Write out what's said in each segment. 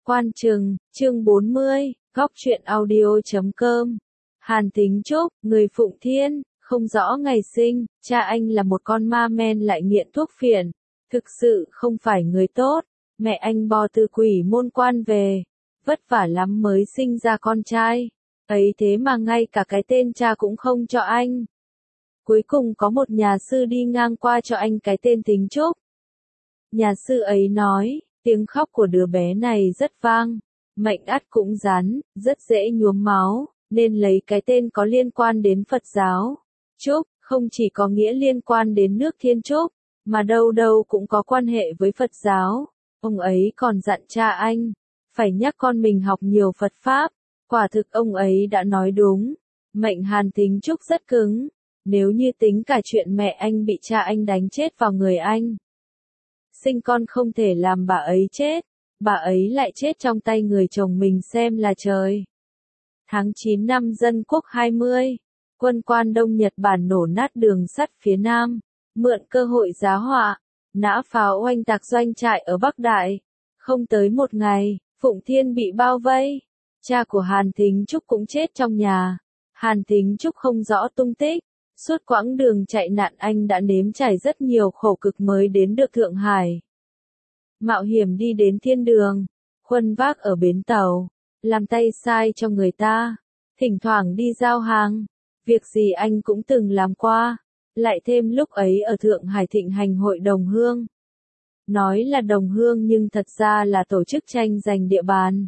Quan Trừng, chương 40, góc truyện audio.com. Hàn Thính Trúc, người Phụng Thiên, không rõ ngày sinh, cha anh là một con ma men lại nghiện thuốc phiện, thực sự không phải người tốt, mẹ anh bò từ quỷ môn quan về, vất vả lắm mới sinh ra con trai, ấy thế mà ngay cả cái tên cha cũng không cho anh. Cuối cùng có một nhà sư đi ngang qua cho anh cái tên Thính Trúc. Nhà sư ấy nói, tiếng khóc của đứa bé này rất vang, mệnh ắt cũng rắn, rất dễ nhuốm máu, nên lấy cái tên có liên quan đến Phật giáo. Trúc, không chỉ có nghĩa liên quan đến nước Thiên Trúc, mà đâu đâu cũng có quan hệ với Phật giáo. Ông ấy còn dặn cha anh, phải nhắc con mình học nhiều Phật Pháp. Quả thực ông ấy đã nói đúng, mệnh Hàn Thính Trúc rất cứng, nếu như tính cả chuyện mẹ anh bị cha anh đánh chết vào người anh. Sinh con không thể làm bà ấy chết, bà ấy lại chết trong tay người chồng mình xem là trời. Tháng 9 năm Dân Quốc 20, quân Quan Đông Nhật Bản nổ nát đường sắt phía Nam, mượn cơ hội giá họa, nã pháo oanh tạc doanh trại ở Bắc Đại. Không tới một ngày, Phụng Thiên bị bao vây, cha của Hàn Thính Trúc cũng chết trong nhà. Hàn Thính Trúc không rõ tung tích. Suốt quãng đường chạy nạn anh đã nếm trải rất nhiều khổ cực mới đến được Thượng Hải. Mạo hiểm đi đến thiên đường, khuân vác ở bến tàu, làm tay sai cho người ta, thỉnh thoảng đi giao hàng, việc gì anh cũng từng làm qua, lại thêm lúc ấy ở Thượng Hải thịnh hành hội đồng hương. Nói là đồng hương nhưng thật ra là tổ chức tranh giành địa bàn.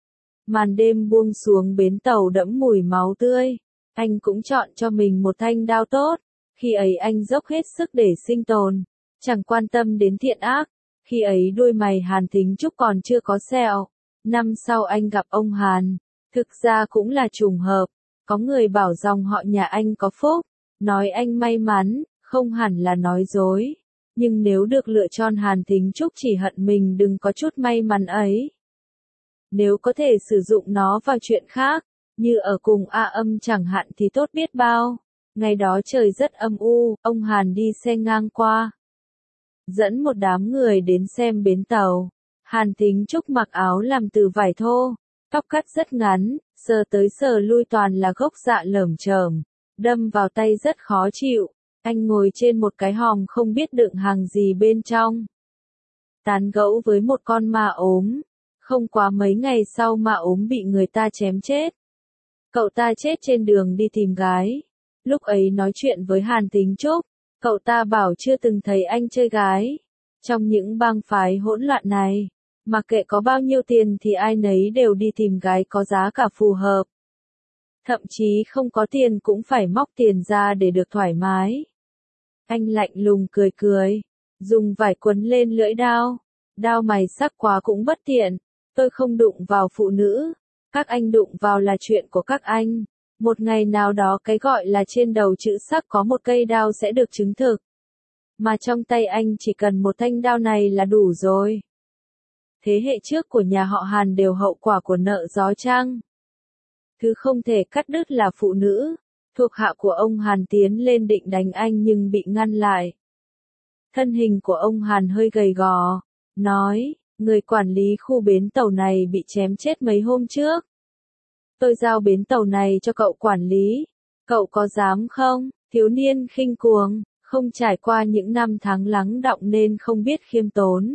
Màn đêm buông xuống bến tàu đẫm mùi máu tươi. Anh cũng chọn cho mình một thanh đao tốt, khi ấy anh dốc hết sức để sinh tồn, chẳng quan tâm đến thiện ác, khi ấy đuôi mày Hàn Thính Trúc còn chưa có sẹo. Năm sau anh gặp ông Hàn, thực ra cũng là trùng hợp, có người bảo dòng họ nhà anh có phúc, nói anh may mắn, không hẳn là nói dối, nhưng nếu được lựa chọn Hàn Thính Trúc chỉ hận mình đừng có chút may mắn ấy. Nếu có thể sử dụng nó vào chuyện khác, như ở cùng A Âm chẳng hạn thì tốt biết bao. Ngày đó trời rất âm u, ông Hàn đi xe ngang qua. Dẫn một đám người đến xem bến tàu. Hàn Thính Trúc mặc áo làm từ vải thô, tóc cắt rất ngắn, sờ tới sờ lui toàn là gốc dạ lởm chởm, đâm vào tay rất khó chịu. Anh ngồi trên một cái hòm không biết đựng hàng gì bên trong. Tán gẫu với một con ma ốm. Không quá mấy ngày sau ma ốm bị người ta chém chết. Cậu ta chết trên đường đi tìm gái. Lúc ấy nói chuyện với Hàn Thính Trúc, cậu ta bảo chưa từng thấy anh chơi gái. Trong những bang phái hỗn loạn này, mặc kệ có bao nhiêu tiền thì ai nấy đều đi tìm gái có giá cả phù hợp. Thậm chí không có tiền cũng phải móc tiền ra để được thoải mái. Anh lạnh lùng cười cười, dùng vải quấn lên lưỡi đao. Đao mày sắc quá cũng bất tiện, tôi không đụng vào phụ nữ. Các anh đụng vào là chuyện của các anh. Một ngày nào đó cái gọi là trên đầu chữ sắc có một cây đao sẽ được chứng thực. Mà trong tay anh chỉ cần một thanh đao này là đủ rồi. Thế hệ trước của nhà họ Hàn đều hậu quả của nợ gió trăng. Thứ không thể cắt đứt là phụ nữ. Thuộc hạ của ông Hàn tiến lên định đánh anh nhưng bị ngăn lại. Thân hình của ông Hàn hơi gầy gò, nói, người quản lý khu bến tàu này bị chém chết mấy hôm trước. Tôi giao bến tàu này cho cậu quản lý. Cậu có dám không? Thiếu niên khinh cuồng, không trải qua những năm tháng lắng đọng nên không biết khiêm tốn.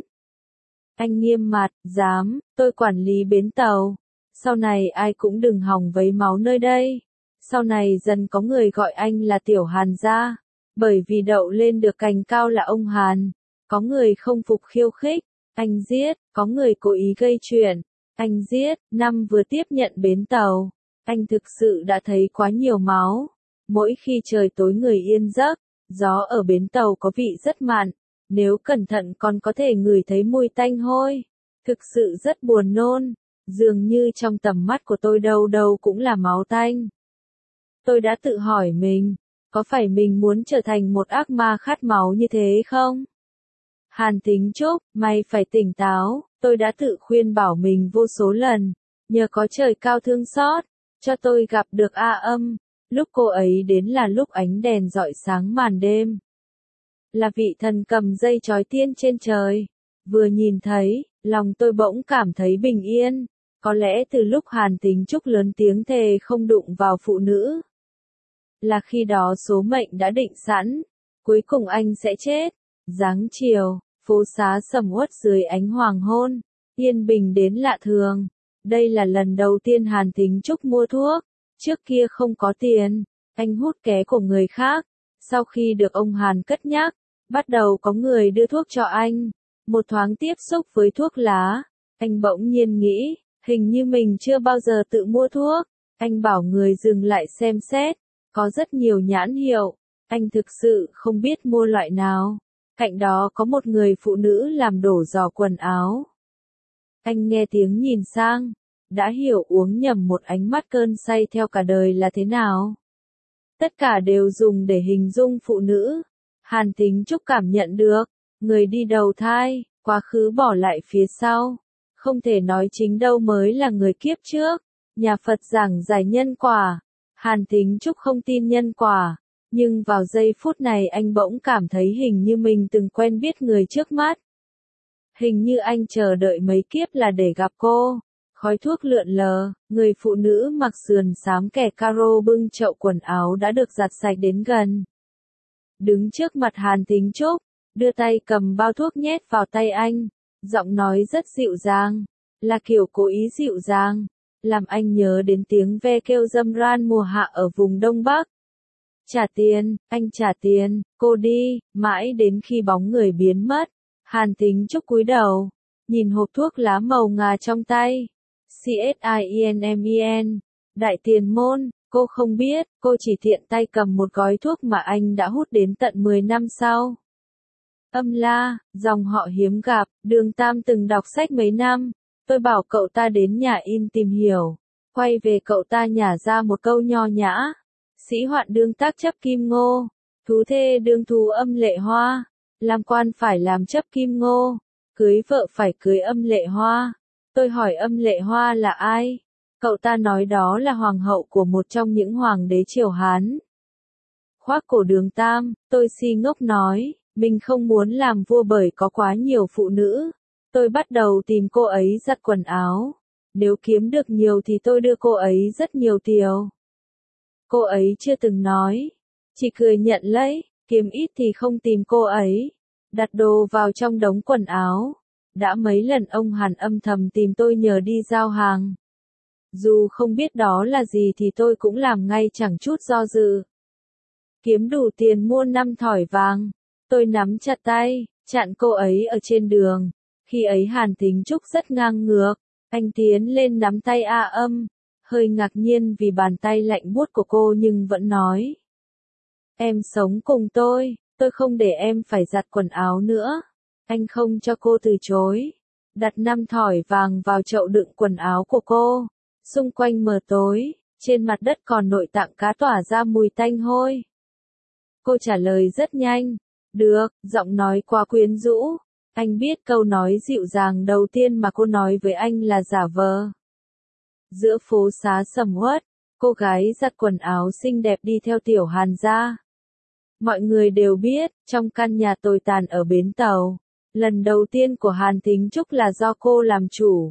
Anh nghiêm mặt, dám, tôi quản lý bến tàu. Sau này ai cũng đừng hòng vấy máu nơi đây. Sau này dần có người gọi anh là Tiểu Hàn gia, bởi vì đậu lên được cành cao là ông Hàn. Có người không phục khiêu khích, anh giết, có người cố ý gây chuyện. Anh giết, năm vừa tiếp nhận bến tàu, anh thực sự đã thấy quá nhiều máu. Mỗi khi trời tối người yên giấc, gió ở bến tàu có vị rất mặn, nếu cẩn thận còn có thể ngửi thấy mùi tanh hôi. Thực sự rất buồn nôn, dường như trong tầm mắt của tôi đâu đâu cũng là máu tanh. Tôi đã tự hỏi mình, có phải mình muốn trở thành một ác ma khát máu như thế không? Hàn Thính Trúc, mày phải tỉnh táo, tôi đã tự khuyên bảo mình vô số lần, nhờ có trời cao thương xót, cho tôi gặp được A Âm, lúc cô ấy đến là lúc ánh đèn rọi sáng màn đêm. Là vị thần cầm dây trói tiên trên trời, Vừa nhìn thấy, lòng tôi bỗng cảm thấy bình yên. Có lẽ từ lúc Hàn Tính Trúc lớn tiếng thề không đụng vào phụ nữ, là khi đó số mệnh đã định sẵn, cuối cùng anh sẽ chết. Giáng chiều, phố xá sầm uất dưới ánh hoàng hôn, yên bình đến lạ thường. Đây là lần đầu tiên Hàn Tính Trúc mua thuốc, trước kia không có tiền, anh hút ké của người khác. Sau khi được ông Hàn cất nhắc, bắt đầu có người đưa thuốc cho anh. Một thoáng tiếp xúc với thuốc lá, anh bỗng nhiên nghĩ, hình như mình chưa bao giờ tự mua thuốc. Anh bảo người dừng lại xem xét, có rất nhiều nhãn hiệu, anh thực sự không biết mua loại nào. Cạnh đó có một người phụ nữ làm đổ giò quần áo. Anh nghe tiếng nhìn sang, đã hiểu uống nhầm một ánh mắt cơn say theo cả đời là thế nào. Tất cả đều dùng để hình dung phụ nữ. Hàn Tính Trúc cảm nhận được, người đi đầu thai, quá khứ bỏ lại phía sau. Không thể nói chính đâu mới là người kiếp trước. Nhà Phật giảng giải nhân quả. Hàn Tính Trúc không tin nhân quả. Nhưng vào giây phút này anh bỗng cảm thấy hình như mình từng quen biết người trước mắt. Hình như anh chờ đợi mấy kiếp là để gặp cô. Khói thuốc lượn lờ, người phụ nữ mặc sườn xám kẻ caro bưng chậu quần áo đã được giặt sạch đến gần. Đứng trước mặt Hàn Tính Trúc, đưa tay cầm bao thuốc nhét vào tay anh, giọng nói rất dịu dàng, là kiểu cố ý dịu dàng, làm anh nhớ đến tiếng ve kêu râm ran mùa hạ ở vùng Đông Bắc. Trả tiền, anh trả tiền, cô đi, mãi đến khi bóng người biến mất. Hàn Tính Trúc cúi đầu, nhìn hộp thuốc lá màu ngà trong tay. CSINMEN, Đại Tiền Môn, cô không biết, cô chỉ tiện tay cầm một gói thuốc mà anh đã hút đến tận 10 năm sau. Âm La, dòng họ hiếm gặp, Đường Tam từng đọc sách mấy năm, tôi bảo cậu ta đến nhà in tìm hiểu, quay về cậu ta nhả ra một câu nho nhã. Sĩ hoạn đương tác chấp kim ngô, thú thê đương thú âm lệ hoa, làm quan phải làm chấp kim ngô, cưới vợ phải cưới âm lệ hoa. Tôi hỏi âm lệ hoa là ai? Cậu ta nói đó là hoàng hậu của một trong những hoàng đế triều Hán. Khoác cổ Đường Tam, tôi si ngốc nói, mình không muốn làm vua bởi có quá nhiều phụ nữ. Tôi bắt đầu tìm cô ấy giặt quần áo. Nếu kiếm được nhiều thì tôi đưa cô ấy rất nhiều tiền. Cô ấy chưa từng nói, chỉ cười nhận lấy, kiếm ít thì không tìm cô ấy. Đặt đồ vào trong đống quần áo. Đã mấy lần ông Hàn âm thầm tìm tôi nhờ đi giao hàng. Dù không biết đó là gì thì tôi cũng làm ngay chẳng chút do dự. Kiếm đủ tiền mua 5 thỏi vàng. Tôi nắm chặt tay, chặn cô ấy ở trên đường. Khi ấy Hàn Tính Trúc rất ngang ngược. Anh tiến lên nắm tay A Âm. Hơi ngạc nhiên vì bàn tay lạnh buốt của cô nhưng vẫn nói. Em sống cùng tôi không để em phải giặt quần áo nữa. Anh không cho cô từ chối. Đặt 5 thỏi vàng vào chậu đựng quần áo của cô. Xung quanh mờ tối, trên mặt đất còn nội tạng cá tỏa ra mùi tanh hôi. Cô trả lời rất nhanh. Được, giọng nói quá quyến rũ. Anh biết câu nói dịu dàng đầu tiên mà cô nói với anh là giả vờ. Giữa phố xá sầm uất, cô gái giặt quần áo xinh đẹp đi theo Tiểu Hàn ra. Mọi người đều biết, trong căn nhà tồi tàn ở bến tàu, lần đầu tiên của Hàn Tính Trúc là do cô làm chủ.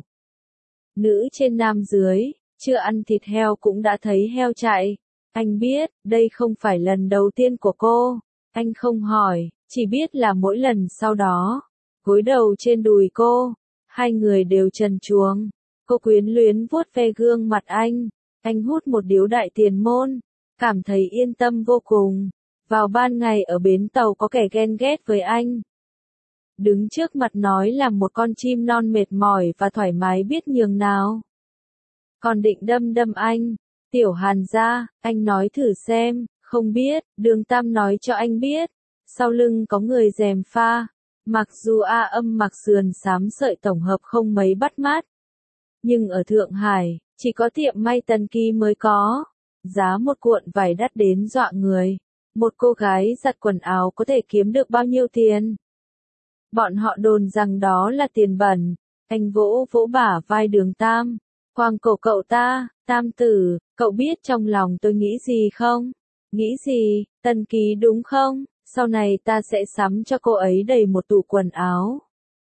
Nữ trên nam dưới, chưa ăn thịt heo cũng đã thấy heo chạy. Anh biết, đây không phải lần đầu tiên của cô. Anh không hỏi, chỉ biết là mỗi lần sau đó, gối đầu trên đùi cô, hai người đều trần truồng. Cô quyến luyến vuốt ve gương mặt anh hút một điếu Đại Tiền Môn, cảm thấy yên tâm vô cùng. Vào ban ngày ở bến tàu có kẻ ghen ghét với anh. Đứng trước mặt nói là một con chim non mệt mỏi và thoải mái biết nhường nào. Còn định đâm anh. Tiểu Hàn ra, anh nói thử xem, không biết, Đường Tam nói cho anh biết. Sau lưng có người gièm pha. Mặc dù A Âm mặc sườn xám sợi tổng hợp không mấy bắt mắt. Nhưng ở Thượng Hải, chỉ có tiệm may Tần Kỳ mới có. Giá một cuộn vải đắt đến dọa người. Một cô gái giặt quần áo có thể kiếm được bao nhiêu tiền? Bọn họ đồn rằng đó là tiền bẩn. Anh vỗ vỗ bả vai Đường Tam. Quàng cổ cậu ta, Tam tử, cậu biết trong lòng tôi nghĩ gì không? Nghĩ gì, Tần Kỳ đúng không? Sau này ta sẽ sắm cho cô ấy đầy một tủ quần áo.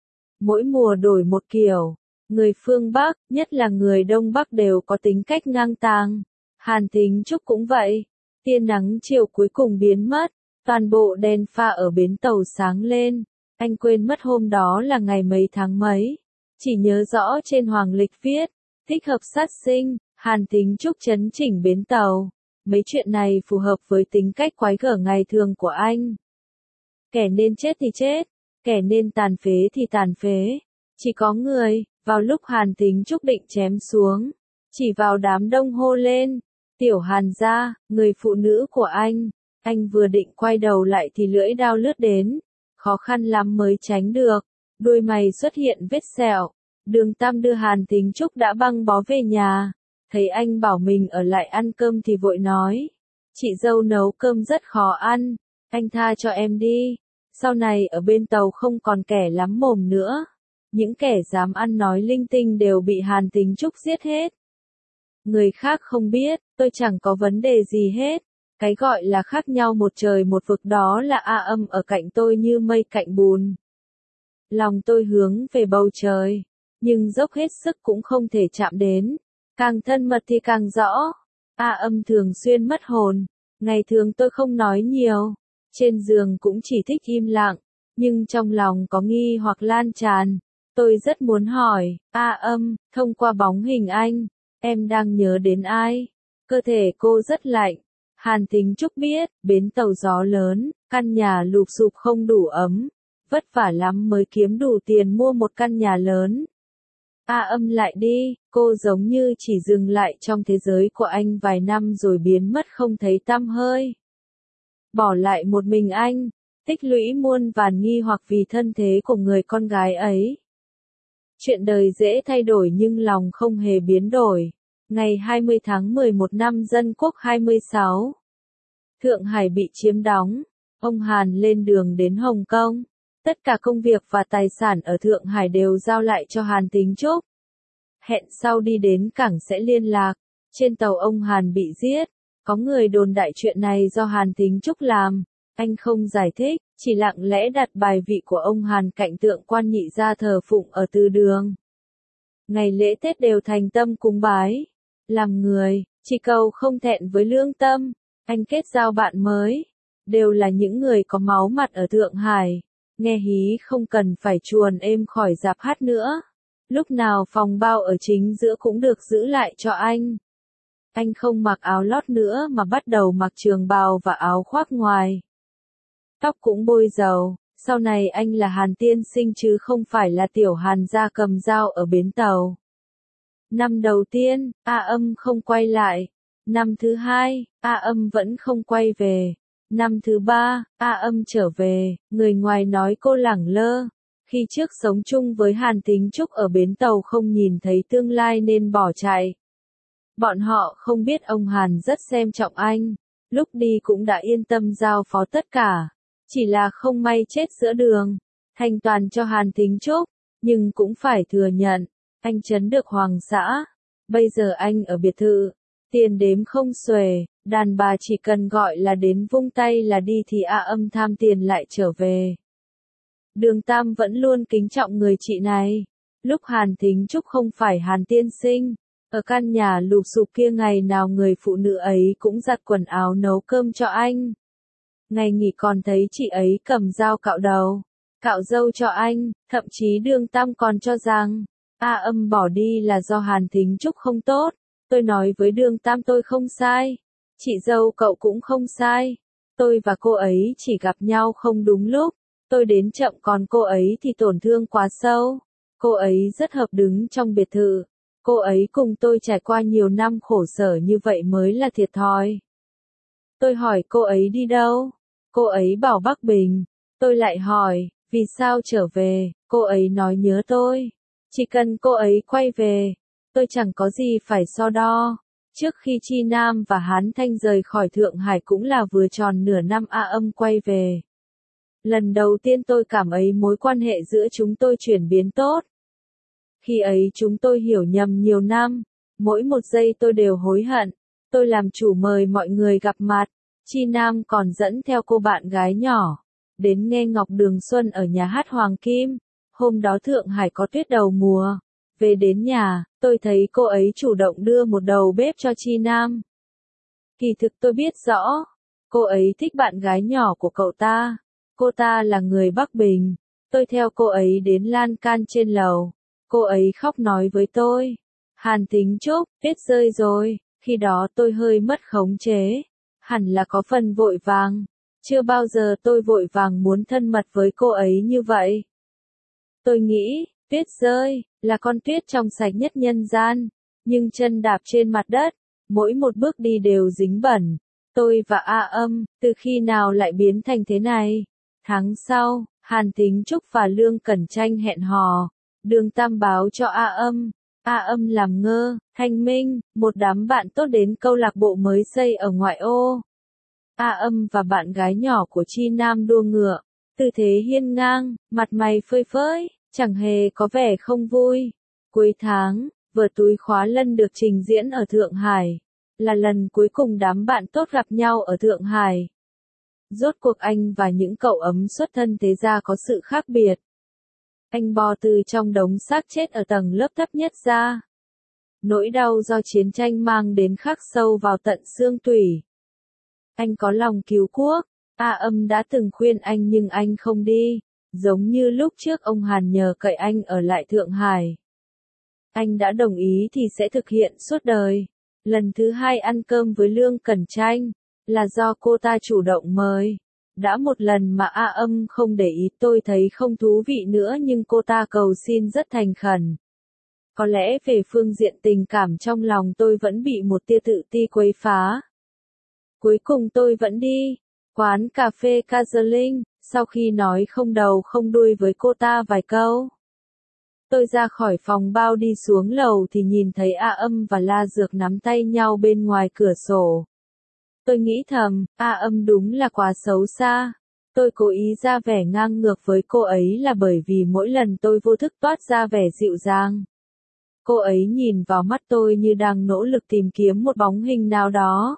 mỗi mùa đổi một kiểu. Người phương Bắc, nhất là người Đông Bắc đều có tính cách ngang tàng. Hàn Thính Trúc cũng vậy. Tia nắng chiều cuối cùng biến mất, toàn bộ đèn pha ở bến tàu sáng lên. Anh quên mất hôm đó là ngày mấy tháng mấy. Chỉ nhớ rõ trên hoàng lịch viết, thích hợp sát sinh, Hàn Thính Trúc chấn chỉnh bến tàu. Mấy chuyện này phù hợp với tính cách quái gở ngày thường của anh. Kẻ nên chết thì chết, kẻ nên tàn phế thì tàn phế. Chỉ có người, vào lúc Hàn Thính Trúc định chém xuống, chỉ vào đám đông hô lên, tiểu Hàn gia, người phụ nữ của anh vừa định quay đầu lại thì lưỡi đao lướt đến, khó khăn lắm mới tránh được, đôi mày xuất hiện vết sẹo. Đường Tam đưa Hàn Thính Trúc đã băng bó về nhà, thấy anh bảo mình ở lại ăn cơm thì vội nói, chị dâu nấu cơm rất khó ăn, anh tha cho em đi, sau này ở bên tàu không còn kẻ lắm mồm nữa. Những kẻ dám ăn nói linh tinh đều bị Hàn Thính Trúc giết hết. Người khác không biết, tôi chẳng có vấn đề gì hết. Cái gọi là khác nhau một trời một vực đó là A Âm ở cạnh tôi như mây cạnh bùn. Lòng tôi hướng về bầu trời, nhưng dốc hết sức cũng không thể chạm đến. Càng thân mật thì càng rõ. A Âm thường xuyên mất hồn. Ngày thường tôi không nói nhiều. Trên giường cũng chỉ thích im lặng. Nhưng trong lòng có nghi hoặc lan tràn. Tôi rất muốn hỏi, A Âm, thông qua bóng hình anh, em đang nhớ đến ai? Cơ thể cô rất lạnh. Hàn Thính Trúc biết, bến tàu gió lớn, căn nhà lụp xụp không đủ ấm. Vất vả lắm mới kiếm đủ tiền mua một căn nhà lớn. A Âm lại đi, cô giống như chỉ dừng lại trong thế giới của anh vài năm rồi biến mất không thấy tăm hơi. Bỏ lại một mình anh, tích lũy muôn vàn nghi hoặc vì thân thế của người con gái ấy. Chuyện đời dễ thay đổi nhưng lòng không hề biến đổi. Ngày 20 tháng 11 năm Dân Quốc 26. Thượng Hải bị chiếm đóng. Ông Hàn lên đường đến Hồng Kông. Tất cả công việc và tài sản ở Thượng Hải đều giao lại cho Hàn Thính Trúc. Hẹn sau đi đến cảng sẽ liên lạc. Trên tàu ông Hàn bị giết. Có người đồn đại chuyện này do Hàn Thính Trúc làm. Anh không giải thích, chỉ lặng lẽ đặt bài vị của ông Hàn cạnh tượng quan nhị gia thờ phụng ở từ đường. Ngày lễ Tết đều thành tâm cúng bái. Làm người, chỉ cầu không thẹn với lương tâm. Anh kết giao bạn mới. Đều là những người có máu mặt ở Thượng Hải. Nghe hí không cần phải chuồn êm khỏi rạp hát nữa. Lúc nào phòng bao ở chính giữa cũng được giữ lại cho anh. Anh không mặc áo lót nữa mà bắt đầu mặc trường bào và áo khoác ngoài. Tóc cũng bôi dầu, sau này anh là Hàn tiên sinh chứ không phải là tiểu Hàn gia cầm dao ở bến tàu. Năm đầu tiên, A Âm không quay lại. Năm thứ hai, A Âm vẫn không quay về. Năm thứ ba, A Âm trở về, người ngoài nói cô lẳng lơ. Khi trước sống chung với Hàn Thính Trúc ở bến tàu không nhìn thấy tương lai nên bỏ chạy. Bọn họ không biết ông Hàn rất xem trọng anh. Lúc đi cũng đã yên tâm giao phó tất cả. Chỉ là không may chết giữa đường. Thanh toàn cho Hàn Thính Trúc. Nhưng cũng phải thừa nhận. Anh trấn được hoàng xã. Bây giờ anh ở biệt thự. Tiền đếm không xuể. Đàn bà chỉ cần gọi là đến vung tay là đi thì A Âm tham tiền lại trở về. Đường Tam vẫn luôn kính trọng người chị này. Lúc Hàn Thính Trúc không phải Hàn tiên sinh. Ở căn nhà lụp xụp kia ngày nào người phụ nữ ấy cũng giặt quần áo nấu cơm cho anh. Ngày nghỉ còn thấy chị ấy cầm dao cạo đầu, cạo râu cho anh, thậm chí Đường Tam còn cho rằng, A Âm bỏ đi là do Hàn Thính Trúc không tốt. Tôi nói với Đường Tam tôi không sai. Chị dâu cậu cũng không sai. Tôi và cô ấy chỉ gặp nhau không đúng lúc. Tôi đến chậm còn cô ấy thì tổn thương quá sâu. Cô ấy rất hợp đứng trong biệt thự. Cô ấy cùng tôi trải qua nhiều năm khổ sở như vậy mới là thiệt thòi. Tôi hỏi cô ấy đi đâu? Cô ấy bảo Bắc Bình. Tôi lại hỏi, vì sao trở về? Cô ấy nói nhớ tôi. Chỉ cần cô ấy quay về, tôi chẳng có gì phải so đo. Trước khi Chi Nam và Hán Thanh rời khỏi Thượng Hải cũng là vừa tròn nửa năm A Âm quay về. Lần đầu tiên tôi cảm thấy mối quan hệ giữa chúng tôi chuyển biến tốt. Khi ấy chúng tôi hiểu nhầm nhiều năm. Mỗi một giây tôi đều hối hận. Tôi làm chủ mời mọi người gặp mặt. Chi Nam còn dẫn theo cô bạn gái nhỏ. Đến nghe Ngọc Đường Xuân ở nhà hát Hoàng Kim. Hôm đó Thượng Hải có tuyết đầu mùa. Về đến nhà, tôi thấy cô ấy chủ động đưa một đầu bếp cho Chi Nam. Kỳ thực tôi biết rõ, cô ấy thích bạn gái nhỏ của cậu ta. Cô ta là người Bắc Bình. Tôi theo cô ấy đến lan can trên lầu. Cô ấy khóc nói với tôi. Hàn Thính Trúc, tuyết rơi rồi. Khi đó tôi hơi mất khống chế. Hẳn là có phần vội vàng. Chưa bao giờ tôi vội vàng muốn thân mật với cô ấy như vậy. Tôi nghĩ, tuyết rơi, là con tuyết trong sạch nhất nhân gian. Nhưng chân đạp trên mặt đất, mỗi một bước đi đều dính bẩn. Tôi và A Âm, từ khi nào lại biến thành thế này? Tháng sau, Hàn Thính Trúc và Lương Cẩn Tranh hẹn hò. Đường Tam báo cho A Âm. A Âm làm ngơ, Thanh Minh, một đám bạn tốt đến câu lạc bộ mới xây ở ngoại ô. A Âm và bạn gái nhỏ của Chi Nam đua ngựa. Tư thế hiên ngang, mặt mày phơi phới, chẳng hề có vẻ không vui. Cuối tháng, vở Túi Khóa Lân được trình diễn ở Thượng Hải. Là lần cuối cùng đám bạn tốt gặp nhau ở Thượng Hải. Rốt cuộc anh và những cậu ấm xuất thân thế gia có sự khác biệt. Anh bò từ trong đống xác chết ở tầng lớp thấp nhất ra. Nỗi đau do chiến tranh mang đến khắc sâu vào tận xương tủy. Anh có lòng cứu quốc. A Âm đã từng khuyên anh nhưng anh không đi. Giống như lúc trước ông Hàn nhờ cậy anh ở lại Thượng Hải. Anh đã đồng ý thì sẽ thực hiện suốt đời. Lần thứ hai ăn cơm với Lương Cẩn Tranh, là do cô ta chủ động mời. Đã một lần mà A Âm không để ý, tôi thấy không thú vị nữa, nhưng cô ta cầu xin rất thành khẩn. Có lẽ về phương diện tình cảm trong lòng tôi vẫn bị một tia tự ti quấy phá. Cuối cùng tôi vẫn đi. Quán cà phê Kazerling, sau khi nói không đầu không đuôi với cô ta vài câu. Tôi ra khỏi phòng bao đi xuống lầu thì nhìn thấy A Âm và La Dược nắm tay nhau bên ngoài cửa sổ. Tôi nghĩ thầm, A Âm đúng là quá xấu xa. Tôi cố ý ra vẻ ngang ngược với cô ấy là bởi vì mỗi lần tôi vô thức toát ra vẻ dịu dàng. Cô ấy nhìn vào mắt tôi như đang nỗ lực tìm kiếm một bóng hình nào đó.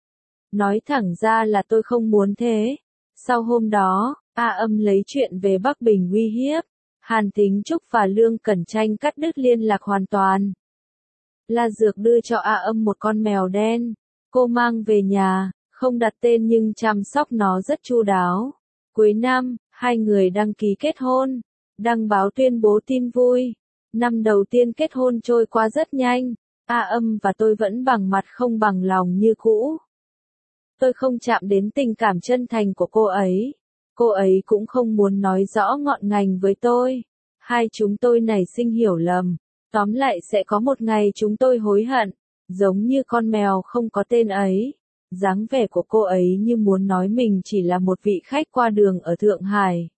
Nói thẳng ra là tôi không muốn thế. Sau hôm đó, A Âm lấy chuyện về Bắc Bình uy hiếp. Hàn Thính Trúc và Lương Cẩn Tranh cắt đứt liên lạc hoàn toàn. La Dược đưa cho A Âm một con mèo đen. Cô mang về nhà, không đặt tên nhưng chăm sóc nó rất chu đáo. Cuối năm, hai người đăng ký kết hôn. Đăng báo tuyên bố tin vui. Năm đầu tiên kết hôn trôi qua rất nhanh. A Âm và tôi vẫn bằng mặt không bằng lòng như cũ. Tôi không chạm đến tình cảm chân thành của cô ấy. Cô ấy cũng không muốn nói rõ ngọn ngành với tôi. Hai chúng tôi nảy sinh hiểu lầm. Tóm lại sẽ có một ngày chúng tôi hối hận. Giống như con mèo không có tên ấy. Dáng vẻ của cô ấy như muốn nói mình chỉ là một vị khách qua đường ở Thượng Hải.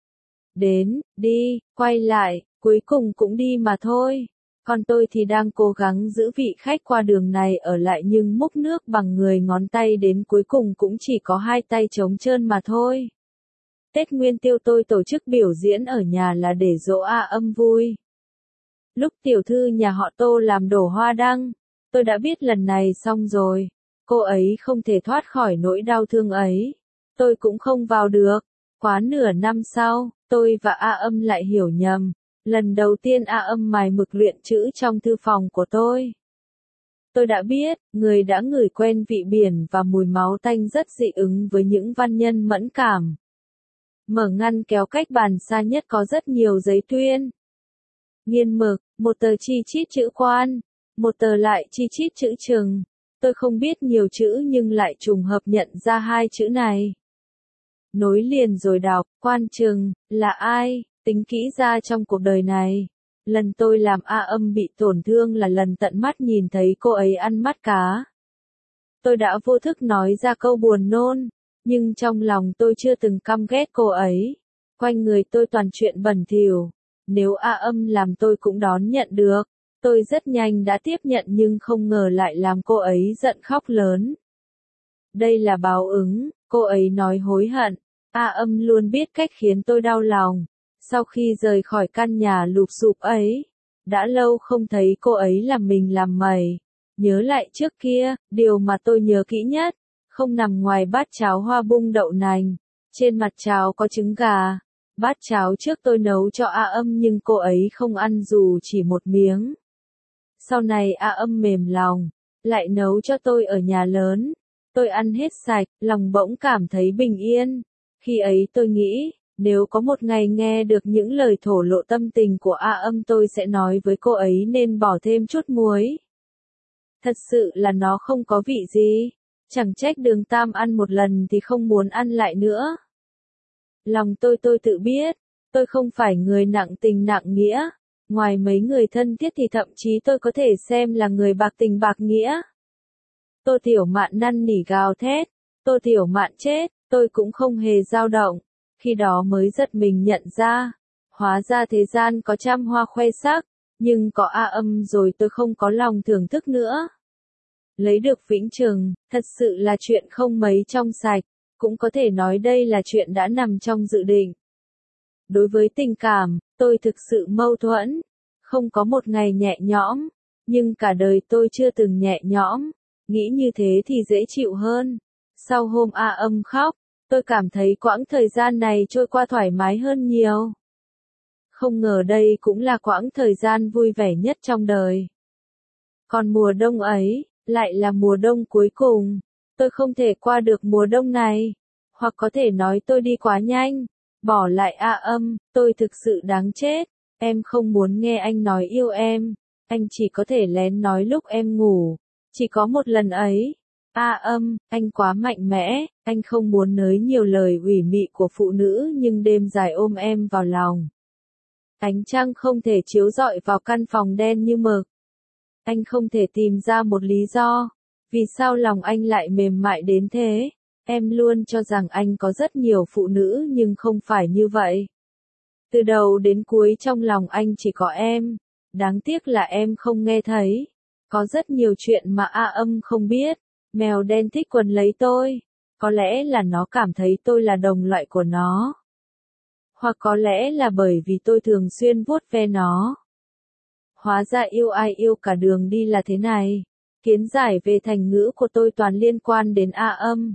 Đến, đi, quay lại, cuối cùng cũng đi mà thôi. Còn tôi thì đang cố gắng giữ vị khách qua đường này ở lại, nhưng múc nước bằng người ngón tay đến cuối cùng cũng chỉ có hai tay trống trơn mà thôi. Tết Nguyên Tiêu tôi tổ chức biểu diễn ở nhà là để dỗ A Âm vui. Lúc tiểu thư nhà họ Tô làm đổ hoa đăng, tôi đã biết lần này xong rồi. Cô ấy không thể thoát khỏi nỗi đau thương ấy. Tôi cũng không vào được. Quá nửa năm sau, tôi và A Âm lại hiểu nhầm. Lần đầu tiên A Âm mài mực luyện chữ trong thư phòng của tôi. Tôi đã biết, người đã ngửi quen vị biển và mùi máu tanh rất dị ứng với những văn nhân mẫn cảm. Mở ngăn kéo cách bàn xa nhất có rất nhiều giấy tuyên. Nghiên mực, một tờ chi chít chữ quan, một tờ lại chi chít chữ chừng. Tôi không biết nhiều chữ nhưng lại trùng hợp nhận ra hai chữ này. Nối liền rồi đọc, quan chừng, là ai, tính kỹ ra trong cuộc đời này. Lần tôi làm A Âm bị tổn thương là lần tận mắt nhìn thấy cô ấy ăn mắt cá. Tôi đã vô thức nói ra câu buồn nôn, nhưng trong lòng tôi chưa từng căm ghét cô ấy. Quanh người tôi toàn chuyện bẩn thỉu. Nếu A Âm làm tôi cũng đón nhận được. Tôi rất nhanh đã tiếp nhận nhưng không ngờ lại làm cô ấy giận khóc lớn. Đây là báo ứng, cô ấy nói hối hận. A Âm luôn biết cách khiến tôi đau lòng. Sau khi rời khỏi căn nhà lụp xụp ấy, đã lâu không thấy cô ấy làm mình làm mày. Nhớ lại trước kia, điều mà tôi nhớ kỹ nhất, không nằm ngoài bát cháo hoa bung đậu nành. Trên mặt cháo có trứng gà, Bát cháo trước tôi nấu cho A Âm nhưng cô ấy không ăn dù chỉ một miếng. Sau này A Âm mềm lòng, lại nấu cho tôi ở nhà lớn. Tôi ăn hết sạch, lòng bỗng cảm thấy bình yên. Khi ấy tôi nghĩ, nếu có một ngày nghe được những lời thổ lộ tâm tình của A Âm tôi sẽ nói với cô ấy nên bỏ thêm chút muối. Thật sự là nó không có vị gì. Chẳng trách Đường Tam ăn một lần thì không muốn ăn lại nữa. Lòng tôi tự biết, tôi không phải người nặng tình nặng nghĩa. Ngoài mấy người thân thiết thì thậm chí tôi có thể xem là người bạc tình bạc nghĩa. Tô Tiểu Mạn năn nỉ gào thét, Tô Tiểu Mạn chết, tôi cũng không hề dao động. Khi đó mới giật mình nhận ra, hóa ra thế gian có trăm hoa khoe sắc, nhưng có A Âm rồi tôi không có lòng thưởng thức nữa. Lấy được Vĩnh Trừng, thật sự là chuyện không mấy trong sạch, cũng có thể nói đây là chuyện đã nằm trong dự định. Đối với tình cảm, tôi thực sự mâu thuẫn, không có một ngày nhẹ nhõm, nhưng cả đời tôi chưa từng nhẹ nhõm, nghĩ như thế thì dễ chịu hơn. Sau hôm A Âm khóc, tôi cảm thấy quãng thời gian này trôi qua thoải mái hơn nhiều. Không ngờ đây cũng là quãng thời gian vui vẻ nhất trong đời. Còn mùa đông ấy, lại là mùa đông cuối cùng. Tôi không thể qua được mùa đông này. Hoặc có thể nói tôi đi quá nhanh. Bỏ lại A Âm, tôi thực sự đáng chết. Em không muốn nghe anh nói yêu em. Anh chỉ có thể lén nói lúc em ngủ. Chỉ có một lần ấy. A Âm, anh quá mạnh mẽ. Anh không muốn nới nhiều lời ủy mị của phụ nữ nhưng đêm dài ôm em vào lòng. Ánh trăng không thể chiếu rọi vào căn phòng đen như mực. Anh không thể tìm ra một lý do. Vì sao lòng anh lại mềm mại đến thế? Em luôn cho rằng anh có rất nhiều phụ nữ nhưng không phải như vậy. Từ đầu đến cuối trong lòng anh chỉ có em. Đáng tiếc là em không nghe thấy. Có rất nhiều chuyện mà A Âm không biết. Mèo đen thích quấn lấy tôi. Có lẽ là nó cảm thấy tôi là đồng loại của nó. Hoặc có lẽ là bởi vì tôi thường xuyên vuốt ve nó. Hóa ra yêu ai yêu cả đường đi là thế này. Kiến giải về thành ngữ của tôi toàn liên quan đến A Âm.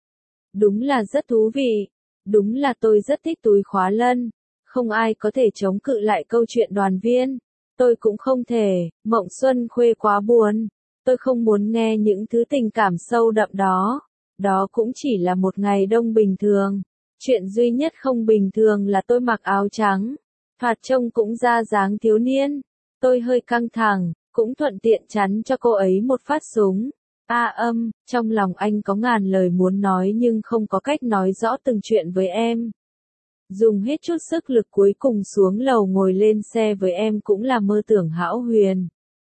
Đúng là rất thú vị. Đúng là tôi rất thích túi khóa lân. Không ai có thể chống cự lại câu chuyện đoàn viên. Tôi cũng không thể. Mộng xuân khuê quá buồn. Tôi không muốn nghe những thứ tình cảm sâu đậm đó. Đó cũng chỉ là một ngày đông bình thường. Chuyện duy nhất không bình thường là tôi mặc áo trắng. Thoạt trông cũng ra dáng thiếu niên. Tôi hơi căng thẳng, cũng thuận tiện chắn cho cô ấy một phát súng. A Âm, trong lòng anh có ngàn lời muốn nói nhưng không có cách nói rõ từng chuyện với em. Dùng hết chút sức lực cuối cùng xuống lầu ngồi lên xe với em cũng là mơ tưởng hão huyền.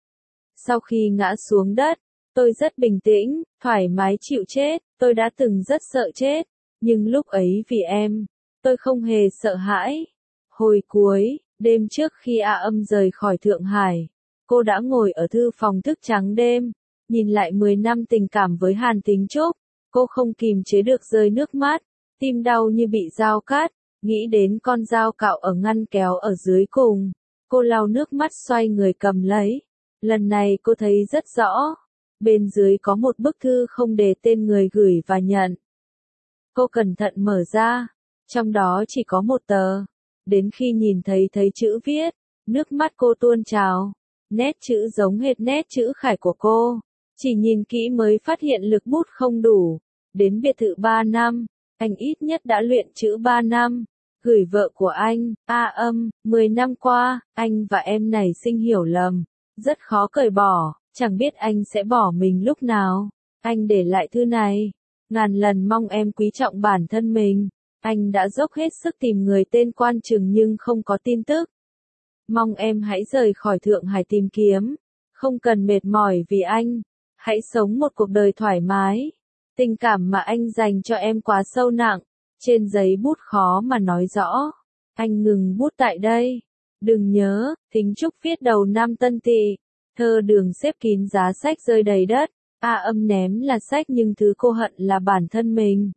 Sau khi ngã xuống đất, tôi rất bình tĩnh, thoải mái chịu chết, tôi đã từng rất sợ chết, nhưng lúc ấy vì em, tôi không hề sợ hãi. Hồi cuối, đêm trước khi A Âm rời khỏi Thượng Hải, cô đã ngồi ở thư phòng thức trắng đêm, nhìn lại 10 năm tình cảm với Hàn Tính Trúc, cô không kìm chế được rơi nước mắt, tim đau như bị dao cắt, nghĩ đến con dao cạo ở ngăn kéo ở dưới cùng, cô lau nước mắt xoay người cầm lấy. Lần này cô thấy rất rõ, bên dưới có một bức thư không đề tên người gửi và nhận. Cô cẩn thận mở ra, trong đó chỉ có một tờ. Đến khi nhìn thấy chữ viết, nước mắt cô tuôn trào. Nét chữ giống hệt nét chữ khải của cô. Chỉ nhìn kỹ mới phát hiện lực bút không đủ. Đến biệt thự 3 năm, anh ít nhất đã luyện chữ 3 năm. Gửi vợ của anh, A Âm, 10 năm qua, anh và em nảy sinh hiểu lầm. Rất khó cởi bỏ, chẳng biết anh sẽ bỏ mình lúc nào. Anh để lại thư này. Ngàn lần mong em quý trọng bản thân mình. Anh đã dốc hết sức tìm người tên Quan Trừng nhưng không có tin tức. Mong em hãy rời khỏi Thượng Hải tìm kiếm. Không cần mệt mỏi vì anh. Hãy sống một cuộc đời thoải mái. Tình cảm mà anh dành cho em quá sâu nặng. Trên giấy bút khó mà nói rõ. Anh ngừng bút tại đây. Đừng nhớ, Thính Trúc viết đầu năm Tân Tỵ. Thơ Đường xếp kín giá sách rơi đầy đất. A Âm ném là sách nhưng thứ cô hận là bản thân mình.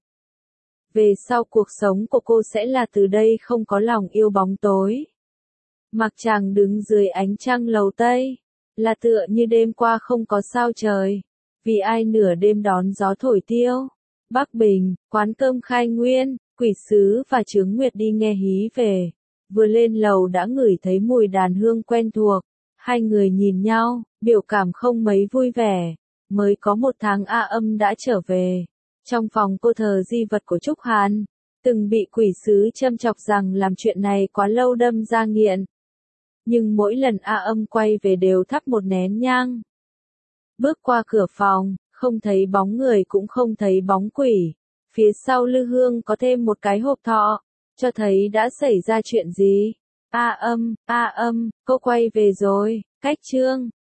Về sau cuộc sống của cô sẽ là từ đây không có lòng yêu bóng tối. Mặc chàng đứng dưới ánh trăng lầu Tây, là tựa như đêm qua không có sao trời. Vì ai nửa đêm đón gió thổi tiêu. Bắc Bình, quán cơm Khai Nguyên, Quỷ sứ và Chướng Nguyệt đi nghe hí về. Vừa lên lầu đã ngửi thấy mùi đàn hương quen thuộc. Hai người nhìn nhau, biểu cảm không mấy vui vẻ. Mới có 1 tháng A Âm đã trở về. Trong phòng cô thờ di vật của Trúc Hàn. Từng bị quỷ sứ châm chọc rằng làm chuyện này quá lâu đâm ra nghiện. Nhưng mỗi lần A Âm quay về đều thắp một nén nhang. Bước qua cửa phòng, không thấy bóng người cũng không thấy bóng quỷ. Phía sau lư hương có thêm một cái hộp thọ, cho thấy đã xảy ra chuyện gì. A Âm, cô quay về rồi, cách chương.